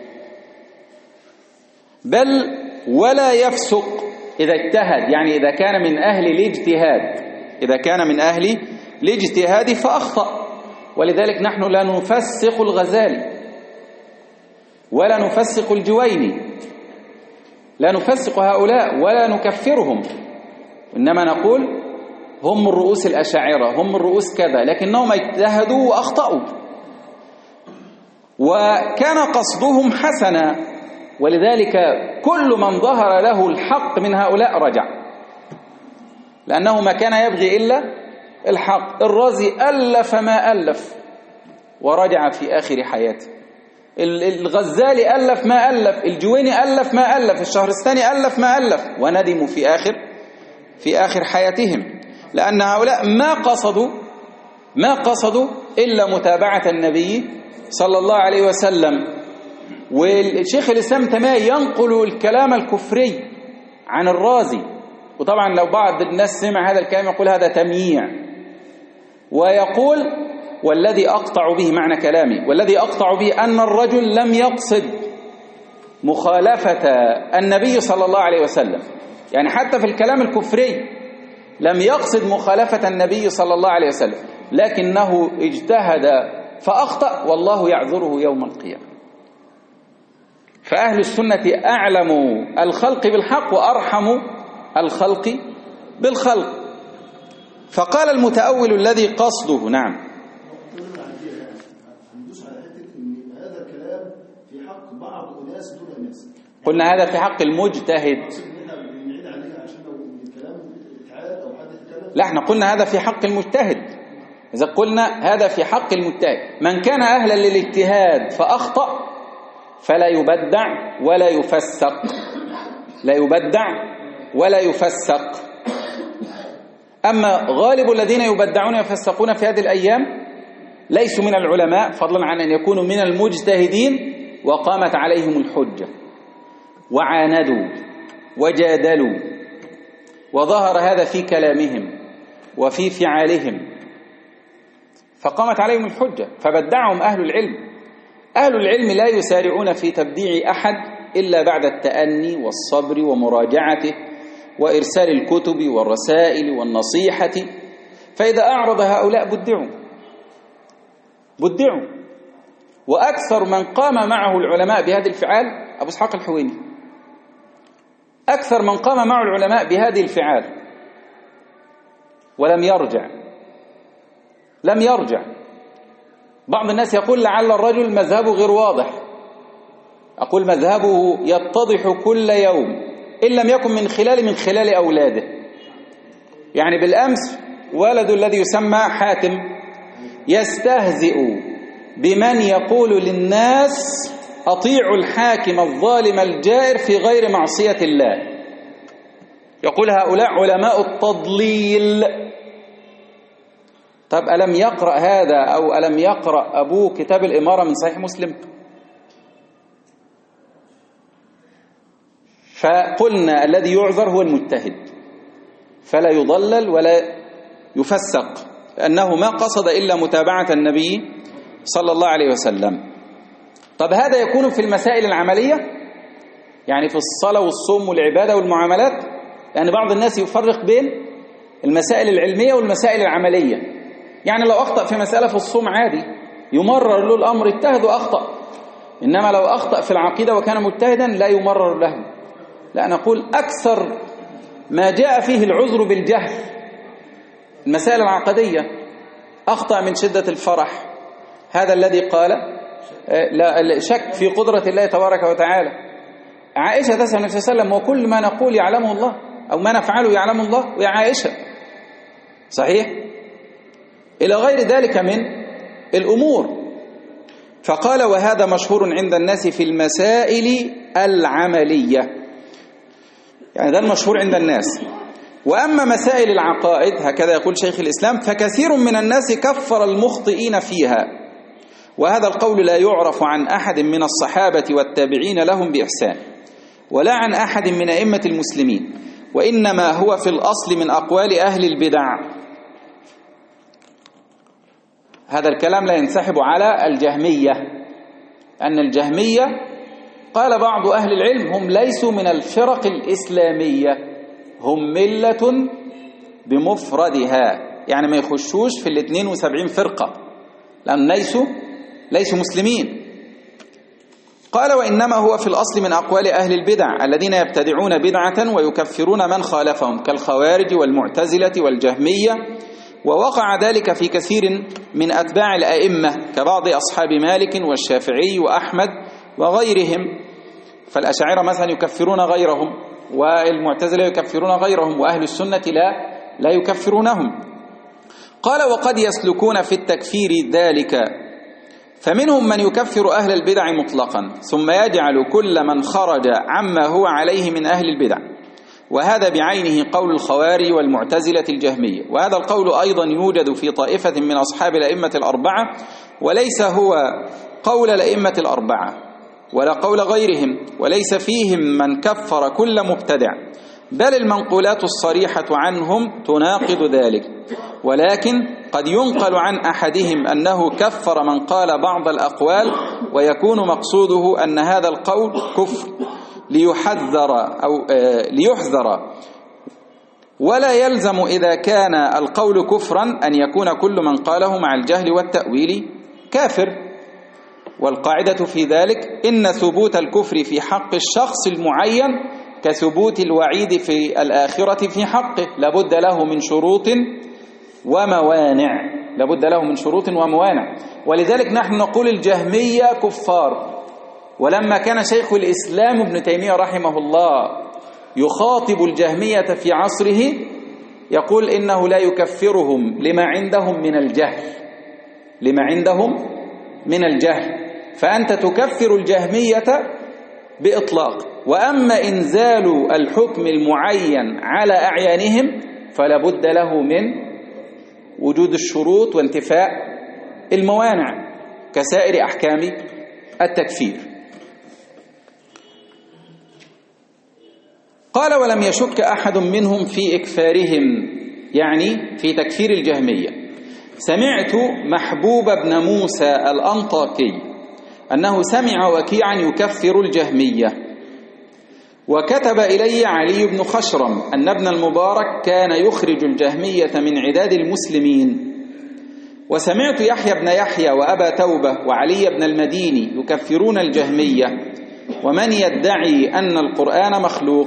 بل ولا يفسق إذا اجتهد، يعني إذا كان من أهل الاجتهاد، إذا كان من أهل الاجتهاد فأخطأ. ولذلك نحن لا نفسق الغزالي ولا نفسق الجويني، لا نفسق هؤلاء ولا نكفرهم، إنما نقول هم من رؤوس الأشاعرة، هم من رؤوس كذا، لكنهم اجتهدوا وأخطأوا وكان قصدهم حسنا. ولذلك كل من ظهر له الحق من هؤلاء رجع، لأنه ما كان يبغي إلا الحق. الرازي ألف ما ألف ورجع في آخر حياته، الغزالي ألف ما ألف، الجويني ألف ما ألف، الشهرستاني ألف ما ألف، وندموا في آخر في آخر حياتهم، لأن هؤلاء ما قصدوا ما قصدوا إلا متابعة النبي صلى الله عليه وسلم. والشيخ الإسلام تيمية ينقل الكلام الكفري عن الرازي، وطبعا لو بعض الناس سمع هذا الكلام يقول هذا تمييع، ويقول والذي أقطع به، معنى كلامي، والذي أقطع به أن الرجل لم يقصد مخالفة النبي صلى الله عليه وسلم، يعني حتى في الكلام الكفري لم يقصد مخالفة النبي صلى الله عليه وسلم، لكنه اجتهد فأخطأ والله يعذره يوم القيامة. فأهل السنة أعلم الخلق بالحق وأرحم الخلق بالخلق. فقال المتأول الذي قصده نعم قلنا هذا في حق المجتهد، لا احنا قلنا هذا في حق المجتهد. إذا قلنا هذا في حق المجتهد، من كان أهلا للاجتهاد فأخطأ فلا يبدع ولا يفسق، لا يبدع ولا يفسق. أما غالب الذين يبدعون ويفسقون في هذه الأيام ليسوا من العلماء، فضلا عن أن يكونوا من المجتهدين، وقامت عليهم الحجة وعاندوا وجادلوا، وظهر هذا في كلامهم وفي فعالهم، فقامت عليهم الحجة فبدعهم أهل العلم. أهل العلم لا يسارعون في تبديع أحد إلا بعد التأني والصبر ومراجعته وإرسال الكتب والرسائل والنصيحة. فإذا أعرض هؤلاء بدعوا بدعوا وأكثر من قام معه العلماء بهذه الفعال أبو إسحاق الحويني، أكثر من قام معه العلماء بهذه الفعال ولم يرجع لم يرجع. بعض الناس يقول لعل الرجل مذهبه غير واضح، أقول مذهبه يتضح كل يوم إن لم يكن من خلال من خلال أولاده. يعني بالأمس ولد الذي يسمى حاتم يستهزئ بمن يقول للناس أطيعوا الحاكم الظالم الجائر في غير معصية الله، يقول هؤلاء علماء التضليل. طب ألم يقرأ هذا أو ألم يقرأ أبوه كتاب الإمارة من صحيح مسلم؟ فقلنا الذي يعذر هو المجتهد، فلا يضلل ولا يفسق، لأنه ما قصد إلا متابعة النبي صلى الله عليه وسلم. طب هذا يكون في المسائل العملية، يعني في الصلاة والصوم والعبادة والمعاملات، لأن بعض الناس يفرق بين المسائل العلمية والمسائل العملية. يعني لو أخطأ في مسألة في الصوم عادي يمرر له الأمر، اجتهد وأخطأ، إنما لو أخطأ في العقيدة وكان مجتهدا لا يمرر له. لا، نقول أكثر ما جاء فيه العذر بالجهل المسائل العقدية. أخطأ من شدة الفرح، هذا الذي قال لا شك في قدرة الله تبارك وتعالى. عائشة تسأل النبي صلى الله عليه وسلم وكل ما نقول يعلمه الله أو ما نفعله يعلم الله، ويا عائشة صحيح، إلى غير ذلك من الأمور. فقال: وهذا مشهور عند الناس في المسائل العملية، يعني ده المشهور عند الناس. وأما مسائل العقائد، هكذا يقول شيخ الإسلام، فكثير من الناس كفر المخطئين فيها، وهذا القول لا يعرف عن أحد من الصحابة والتابعين لهم بإحسان، ولا عن أحد من أئمة المسلمين، وإنما هو في الأصل من أقوال أهل البدع. هذا الكلام لا ينسحب على الجهمية، أن الجهمية قال بعض أهل العلم هم ليسوا من الفرق الإسلامية، هم ملة بمفردها، يعني ما يخشوش في الاثنين وسبعين فرقة، لأن ليسوا ليسوا مسلمين. قال: وإنما هو في الأصل من أقوال أهل البدع الذين يبتدعون بدعة ويكفرون من خالفهم كالخوارج والمعتزلة والجهمية، ووقع ذلك في كثير من أتباع الأئمة كبعض أصحاب مالك والشافعي وأحمد وغيرهم. فالأشاعرة مثلا يكفرون غيرهم، والمعتزلة يكفرون غيرهم، وأهل السنة لا لا يكفرونهم. قال: وقد يسلكون في التكفير ذلك، فمنهم من يكفر أهل البدع مطلقا ثم يجعل كل من خرج عما هو عليه من أهل البدع، وهذا بعينه قول الخوارج والمعتزلة الجهمية. وهذا القول أيضا يوجد في طائفة من أصحاب الأئمة الأربعة، وليس هو قول الأئمة الأربعة ولا قول غيرهم، وليس فيهم من كفر كل مبتدع، بل المنقولات الصريحة عنهم تناقض ذلك. ولكن قد ينقل عن أحدهم أنه كفر من قال بعض الأقوال، ويكون مقصوده أن هذا القول كفر ليحذر أو ليحذر، ولا يلزم إذا كان القول كفرا أن يكون كل من قاله مع الجهل والتأويل كافر. والقاعدة في ذلك إن ثبوت الكفر في حق الشخص المعين كثبوت الوعيد في الآخرة في حقه، لابد له من شروط وموانع، لابد له من شروط وموانع. ولذلك نحن نقول الجهمية كفار. ولما كان شيخ الإسلام ابن تيمية رحمه الله يخاطب الجهمية في عصره يقول إنه لا يكفرهم لما عندهم من الجهل، لما عندهم من الجهل، فأنت تكفر الجهمية بإطلاق. وأما إنزال الحكم المعين على أعيانهم فلا بد له من وجود الشروط وانتفاء الموانع كسائر أحكام التكفير. قال: ولم يشك أحد منهم في إكفارهم، يعني في تكفير الجهمية. سمعت محبوب بن موسى الأنطاكي أنه سمع وكيعا يكفر الجهمية، وكتب إلي علي بن خشرم أن ابن المبارك كان يخرج الجهمية من عداد المسلمين. وسمعت يحيى بن يحيى وأبا توبة وعلي بن المديني يكفرون الجهمية ومن يدعي أن القرآن مخلوق.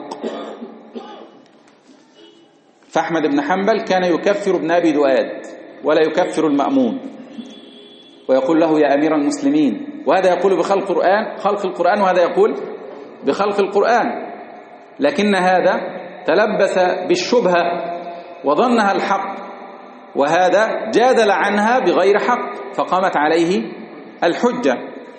فأحمد بن حنبل كان يكفر ابن أبي دؤاد ولا يكفر المأمون، ويقول له يا أمير المسلمين، وهذا يقول بخلق القرآن خلق القرآن وهذا يقول بخلق القرآن، لكن هذا تلبس بالشبهة وظنها الحق، وهذا جادل عنها بغير حق فقامت عليه الحجة.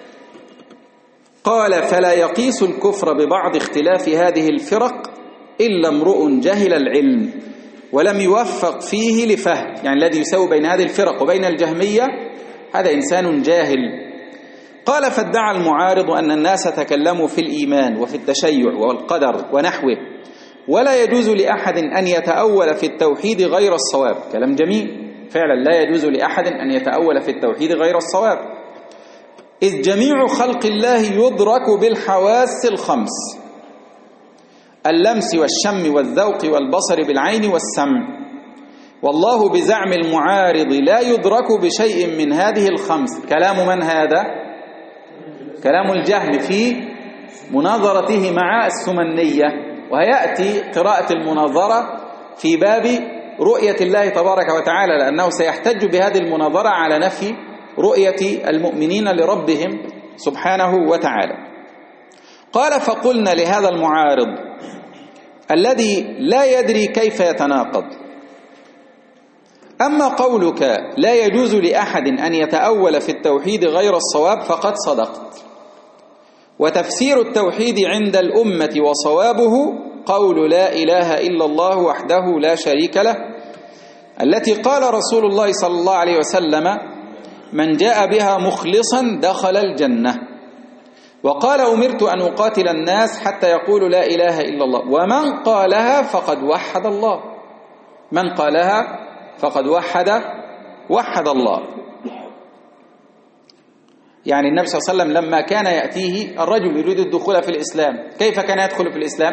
قال: فلا يقيس الكفر ببعض اختلاف هذه الفرق إلا امرؤ جهل العلم ولم يوفق فيه لفهم، يعني الذي يساوي بين هذه الفرق وبين الجهمية هذا إنسان جاهل. قال: فادعى المعارض أن الناس تكلموا في الإيمان وفي التشيع والقدر ونحوه، ولا يجوز لأحد أن يتأول في التوحيد غير الصواب. كلام جميل فعلا، لا يجوز لأحد أن يتأول في التوحيد غير الصواب، إذ جميع خلق الله يدرك بالحواس الخمس: اللمس والشم والذوق والبصر بالعين والسمع، والله بزعم المعارض لا يدرك بشيء من هذه الخمس. كلام من هذا؟ كلام الجهم في مناظرته مع السمنية، وهيأتي قراءة المناظرة في باب رؤية الله تبارك وتعالى، لأنه سيحتج بهذه المناظرة على نفي رؤية المؤمنين لربهم سبحانه وتعالى. قال: فقلنا لهذا المعارض الذي لا يدري كيف يتناقض: أما قولك لا يجوز لأحد أن يتأول في التوحيد غير الصواب فقد صدقت. وتفسير التوحيد عند الأمة وصوابه قول لا إله إلا الله وحده لا شريك له، التي قال رسول الله صلى الله عليه وسلم من جاء بها مخلصا دخل الجنة. وقال أمرت أن أقاتل الناس حتى يقولوا لا إله إلا الله، ومن قالها فقد وحد الله. من قالها فقد وحد وحد الله. يعني النبي صلى الله عليه وسلم لما كان يأتيه الرجل يريد الدخول في الإسلام، كيف كان يدخل في الإسلام؟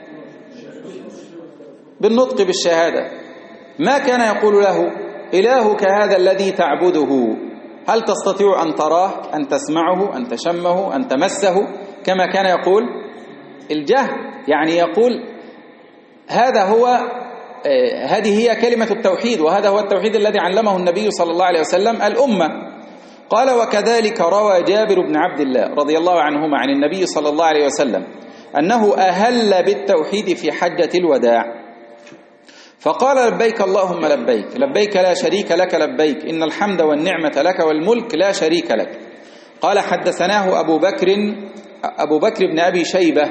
بالنطق بالشهادة. ما كان يقول له إلهك هذا الذي تعبده هل تستطيع أن تراه، أن تسمعه، أن تشمه، أن تمسه، كما كان يقول الجهل. يعني يقول هذا هو هذه هي كلمة التوحيد، وهذا هو التوحيد الذي علمه النبي صلى الله عليه وسلم الأمة. قال وكذلك روى جابر بن عبد الله رضي الله عنهما عن النبي صلى الله عليه وسلم أنه أهل بالتوحيد في حجة الوداع فقال لبيك اللهم لبيك لبيك لا شريك لك لبيك إن الحمد والنعمة لك والملك لا شريك لك. قال حدثناه أبو بكر أبو بكر بن أبي شيبة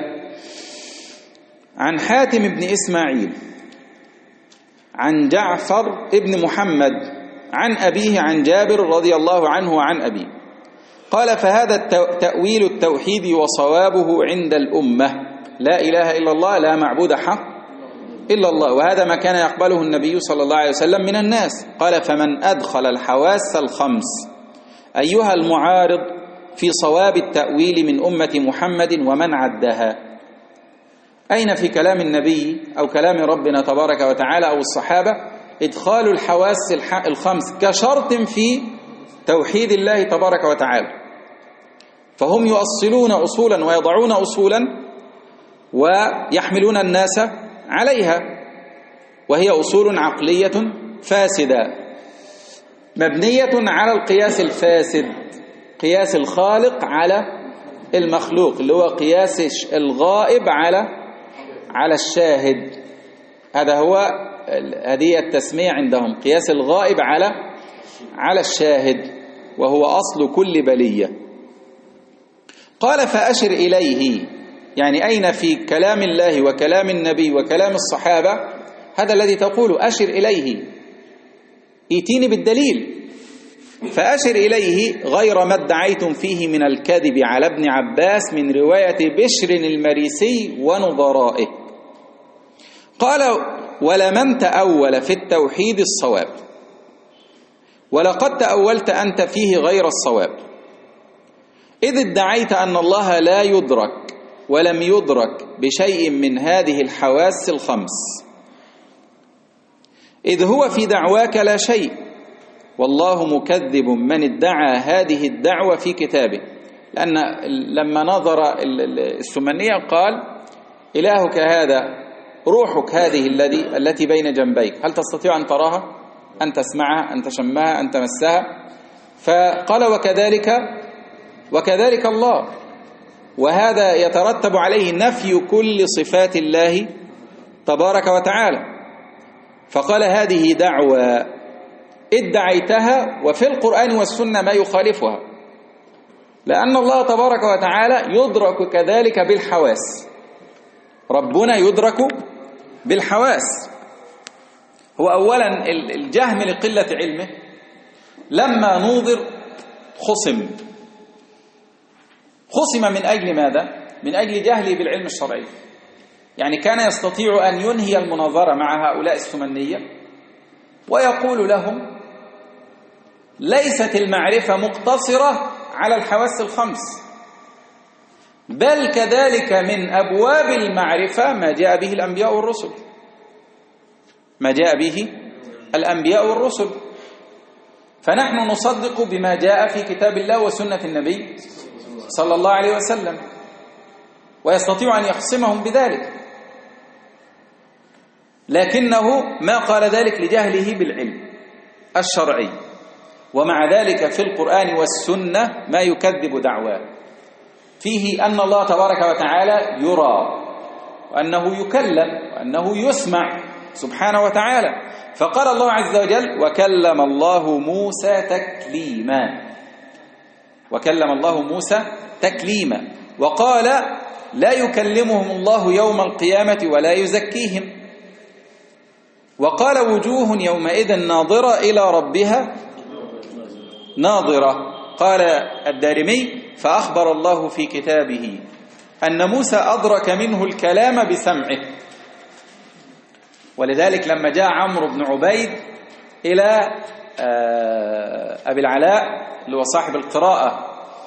عن حاتم بن إسماعيل عن جعفر بن محمد عن أبيه عن جابر رضي الله عنه وعن أبيه. قال فهذا تأويل التوحيد وصوابه عند الأمة لا إله إلا الله لا معبود حق إلا الله، وهذا ما كان يقبله النبي صلى الله عليه وسلم من الناس. قال فمن أدخل الحواس الخمس أيها المعارض في صواب التأويل من أمة محمد ومن عدها. أين في كلام النبي أو كلام ربنا تبارك وتعالى أو الصحابة إدخال الحواس الخمس كشرط في توحيد الله تبارك وتعالى؟ فهم يؤصلون أصولا ويضعون أصولا ويحملون الناس عليها، وهي أصول عقلية فاسدة مبنية على القياس الفاسد، قياس الخالق على المخلوق، اللي هو قياس الغائب على على الشاهد. هذا هو هذه التسمية عندهم، قياس الغائب على على الشاهد، وهو أصل كل بلية. قال فأشر إليه، يعني أين في كلام الله وكلام النبي وكلام الصحابة هذا الذي تقول أشر إليه؟ ائتيني بالدليل. فأشر إليه غير ما ادعيتم فيه من الكذب على ابن عباس من رواية بشر المريسي ونظرائه. قال ولمن تأول في التوحيد الصواب، ولقد تأولت أنت فيه غير الصواب، إذ ادعيت أن الله لا يدرك ولم يدرك بشيء من هذه الحواس الخمس، إذ هو في دعواك لا شيء، والله مكذب من ادعى هذه الدعوة في كتابه. لأن لما نظر السمنية قال إلهك هذا روحك هذه الذي التي بين جنبيك هل تستطيع أن تراها، أن تسمعها، أن تشمها، أن تمسها؟ فقال وكذلك وكذلك الله، وهذا يترتب عليه نفي كل صفات الله تبارك وتعالى. فقال هذه دعوة ادعيتها وفي القرآن والسنة ما يخالفها، لأن الله تبارك وتعالى يدرك كذلك بالحواس، ربنا يدرك بالحواس. هو أولا الجهم لقلة علمه، لما نوظر خصم خصم من أجل ماذا؟ من أجل جهله بالعلم الشرعي. يعني كان يستطيع أن ينهي المناظرة مع هؤلاء السمنية ويقول لهم ليست المعرفة مقتصرة على الحواس الخمس، بل كذلك من أبواب المعرفة ما جاء به الأنبياء والرسل، ما جاء به الأنبياء والرسل. فنحن نصدق بما جاء في كتاب الله وسنة النبي صلى الله عليه وسلم، ويستطيع أن يخصمهم بذلك، لكنه ما قال ذلك لجهله بالعلم الشرعي. ومع ذلك في القرآن والسنة ما يكذب دعواه، فيه أن الله تبارك وتعالى يرى، وأنه يكلم، وأنه يسمع سبحانه وتعالى. فقال الله عز وجل وكلم الله موسى تكليما، وكلم الله موسى تكليما، وقال لا يكلمهم الله يوم القيامة ولا يزكيهم، وقال وجوه يومئذ ناظرة إلى ربها ناظرة. قال الدارمي فأخبر الله في كتابه أن موسى أدرك منه الكلام بسمعه، ولذلك لما جاء عمرو بن عبيد إلى أبي العلاء اللي هو صاحب القراءة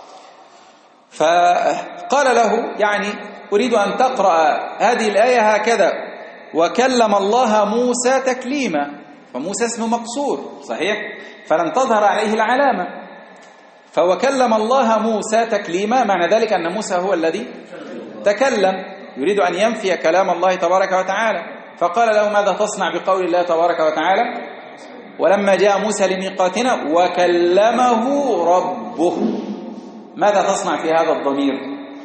فقال له يعني أريد أن تقرأ هذه الآية هكذا وكلم الله موسى تكليما، فموسى اسمه مقصور صحيح فلم تظهر عليه العلامة، فوكلم الله موسى تكليما معنى ذلك أن موسى هو الذي تكلم، يريد أن ينفي كلام الله تبارك وتعالى. فقال له ماذا تصنع بقول الله تبارك وتعالى ولما جاء موسى لميقاتنا وكلمه ربه، ماذا تصنع في هذا الضمير؟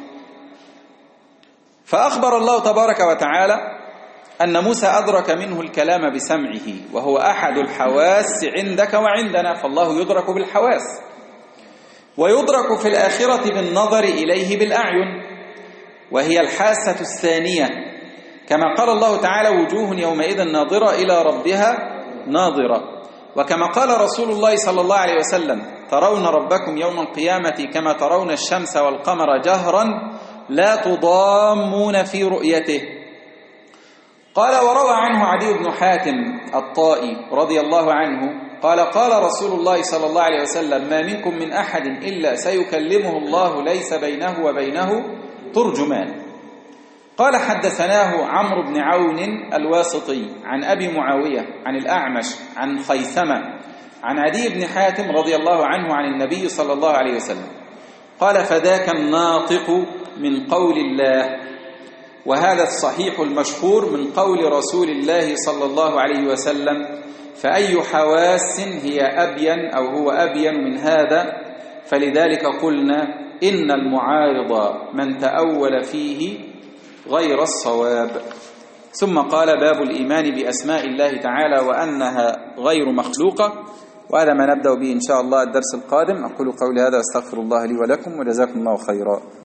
فأخبر الله تبارك وتعالى أن موسى أدرك منه الكلام بسمعه، وهو أحد الحواس عندك وعندنا، فالله يدرك بالحواس، ويدرك في الآخرة بالنظر إليه بالأعين، وهي الحاسة الثانية، كما قال الله تعالى وجوه يومئذ ناظرة إلى ربها ناظرة، وكما قال رسول الله صلى الله عليه وسلم ترون ربكم يوم القيامة كما ترون الشمس والقمر جهرا لا تضامون في رؤيته. قال وروى عنه عدي بن حاتم الطائي رضي الله عنه قال قال رسول الله صلى الله عليه وسلم ما منكم من أحد إلا سيكلمه الله ليس بينه وبينه ترجمان. قال حدثناه عمرو بن عون الواسطي عن أبي معاوية عن الأعمش عن خيثمة عن عدي بن حاتم رضي الله عنه عن النبي صلى الله عليه وسلم قال فذاك الناطق من قول الله، وهذا الصحيح المشهور من قول رسول الله صلى الله عليه وسلم، فأي حواس هي أبين أو هو أبين من هذا؟ فلذلك قلنا إن المعارض من تأول فيه غير الصواب. ثم قال باب الإيمان بأسماء الله تعالى وأنها غير مخلوقة، وهذا ما نبدأ به إن شاء الله الدرس القادم. أقول قولي هذا واستغفر الله لي ولكم وجزاكم الله خيرا.